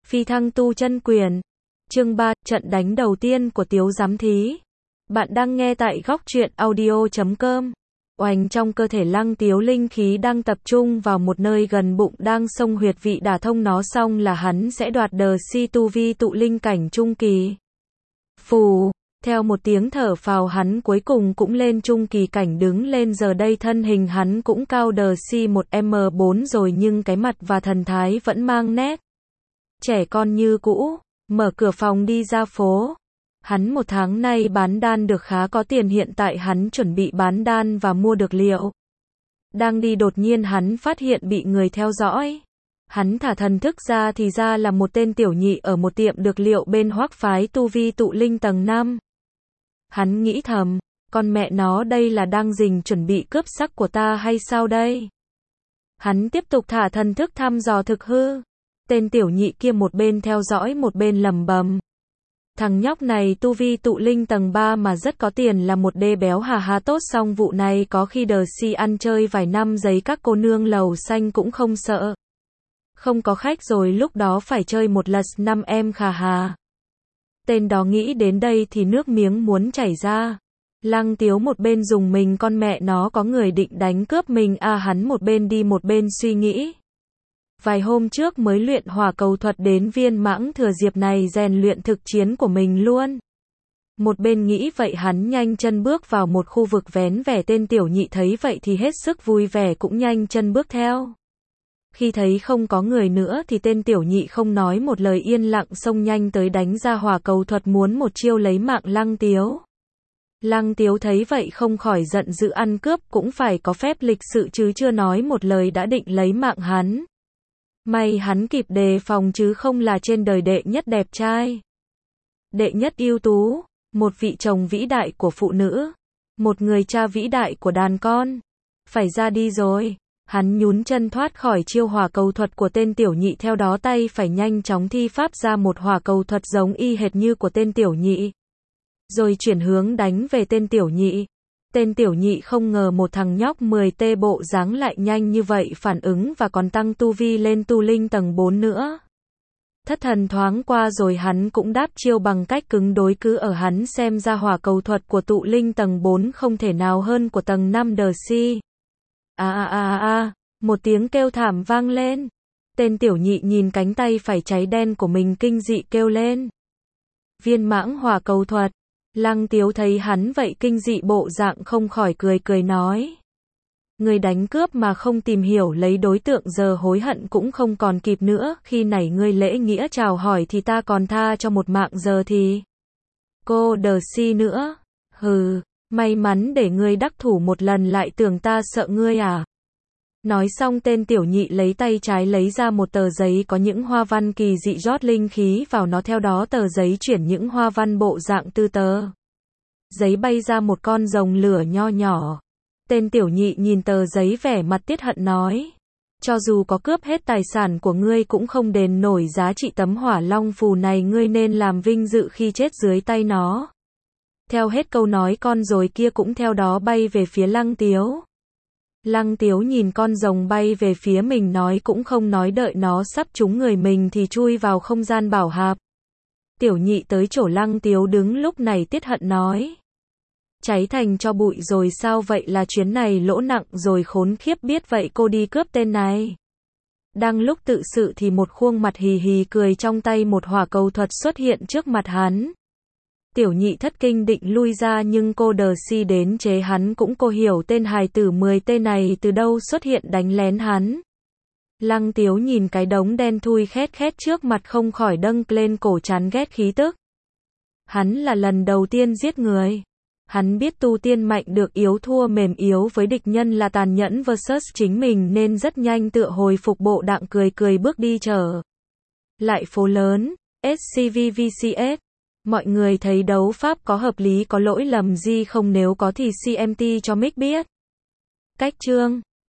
Phi thăng tu chân quyền. Chương 3, trận đánh đầu tiên của Tiếu giám thí. Bạn đang nghe tại góc truyện audio.com. Oành trong cơ thể Lăng Tiếu linh khí đang tập trung vào một nơi gần bụng đang xông huyệt vị, đả thông nó xong là hắn sẽ đoạt đờ si tu vi tụ linh cảnh trung kỳ. Phù, theo một tiếng thở phào hắn cuối cùng cũng lên trung kỳ cảnh đứng lên, giờ đây thân hình hắn cũng cao đờ si 1m4 rồi nhưng cái mặt và thần thái vẫn mang nét trẻ con như cũ. Mở cửa phòng đi ra phố. Hắn một tháng nay bán đan được khá có tiền, hiện tại hắn chuẩn bị bán đan và mua được liệu. Đang đi đột nhiên hắn phát hiện bị người theo dõi. Hắn thả thần thức ra thì ra là một tên tiểu nhị ở một tiệm dược liệu bên Hoắc phái tu vi tụ linh tầng 5. Hắn nghĩ thầm, con mẹ nó đây là đang rình chuẩn bị cướp sắc của ta hay sao đây? Hắn tiếp tục thả thần thức thăm dò thực hư. Tên tiểu nhị kia một bên theo dõi một bên lẩm bẩm. Thằng nhóc này tu vi tụ linh tầng 3 mà rất có tiền, là một đê béo hà hà, tốt xong vụ này có khi đờ si ăn chơi vài năm giấy các cô nương lầu xanh cũng không sợ. Không có khách rồi lúc đó phải chơi một lật 5 em khà hà. Tên đó nghĩ đến đây thì nước miếng muốn chảy ra. Lăng Tiếu một bên dùng mình, con mẹ nó có người định đánh cướp mình à, hắn một bên đi một bên suy nghĩ. Vài hôm trước mới luyện hỏa cầu thuật đến viên mãng, thừa dịp này rèn luyện thực chiến của mình luôn. Một bên nghĩ vậy hắn nhanh chân bước vào một khu vực vén vẻ, tên tiểu nhị thấy vậy thì hết sức vui vẻ cũng nhanh chân bước theo. Khi thấy không có người nữa thì tên tiểu nhị không nói một lời yên lặng xông nhanh tới đánh ra hỏa cầu thuật muốn một chiêu lấy mạng Lăng Tiếu. Lăng Tiếu thấy vậy không khỏi giận dữ, ăn cướp cũng phải có phép lịch sự chứ, chưa nói một lời đã định lấy mạng hắn. May hắn kịp đề phòng chứ không là trên đời đệ nhất đẹp trai, đệ nhất ưu tú, một vị chồng vĩ đại của phụ nữ, một người cha vĩ đại của đàn con. Phải ra đi rồi. Hắn nhún chân thoát khỏi chiêu hỏa cầu thuật của tên tiểu nhị, theo đó tay phải nhanh chóng thi pháp ra một hỏa cầu thuật giống y hệt như của tên tiểu nhị. Rồi chuyển hướng đánh về tên tiểu nhị. Tên tiểu nhị không ngờ một thằng nhóc 10T bộ dáng lại nhanh như vậy phản ứng và còn tăng tu vi lên tu linh tầng 4 nữa. Thất thần thoáng qua rồi hắn cũng đáp chiêu bằng cách cứng đối cứng, ở hắn xem ra hỏa cầu thuật của tụ linh tầng 4 không thể nào hơn của tầng 5 đờ si. Một tiếng kêu thảm vang lên. Tên tiểu nhị nhìn cánh tay phải cháy đen của mình kinh dị kêu lên. Viên mãng hỏa cầu thuật. Lăng Tiếu thấy hắn vậy kinh dị bộ dạng không khỏi cười cười nói. Người đánh cướp mà không tìm hiểu lấy đối tượng giờ hối hận cũng không còn kịp nữa, khi nãy ngươi lễ nghĩa chào hỏi thì ta còn tha cho một mạng, giờ thì cô đờ si nữa. Hừ, may mắn để ngươi đắc thủ một lần lại tưởng ta sợ ngươi à. Nói xong tên tiểu nhị lấy tay trái lấy ra một tờ giấy có những hoa văn kỳ dị, rót linh khí vào nó, theo đó tờ giấy chuyển những hoa văn bộ dạng từ tờ giấy bay ra một con rồng lửa nho nhỏ. Tên tiểu nhị nhìn tờ giấy vẻ mặt tiết hận nói. Cho dù có cướp hết tài sản của ngươi cũng không đền nổi giá trị tấm hỏa long phù này, ngươi nên làm vinh dự khi chết dưới tay nó. Theo hết câu nói con rồi kia cũng theo đó bay về phía Lăng Tiếu. Lăng Tiếu nhìn con rồng bay về phía mình nói cũng không nói đợi nó sắp trúng người mình thì chui vào không gian bảo hạp. Tiểu nhị tới chỗ Lăng Tiếu đứng lúc này tiết hận nói. Cháy thành cho bụi rồi sao, vậy là chuyến này lỗ nặng rồi, khốn khiếp, biết vậy cô đi cướp tên này. Đang lúc tự sự thì một khuôn mặt hì hì cười trong tay một hỏa cầu thuật xuất hiện trước mặt hắn. Tiểu nhị thất kinh định lui ra nhưng cô đờ si đến chế hắn cũng cô hiểu tên hài tử 10T này từ đâu xuất hiện đánh lén hắn. Lăng Tiếu nhìn cái đống đen thui khét khét trước mặt không khỏi đâng lên cổ chán ghét khí tức. Hắn là lần đầu tiên giết người. Hắn biết tu tiên mạnh được yếu thua mềm, yếu với địch nhân là tàn nhẫn versus chính mình nên rất nhanh tựa hồi phục bộ đạng cười cười bước đi trở lại phố lớn. SCVVCS. Mọi người thấy đấu pháp có hợp lý, có lỗi lầm gì không, nếu có thì CMT cho mic biết. Cách chương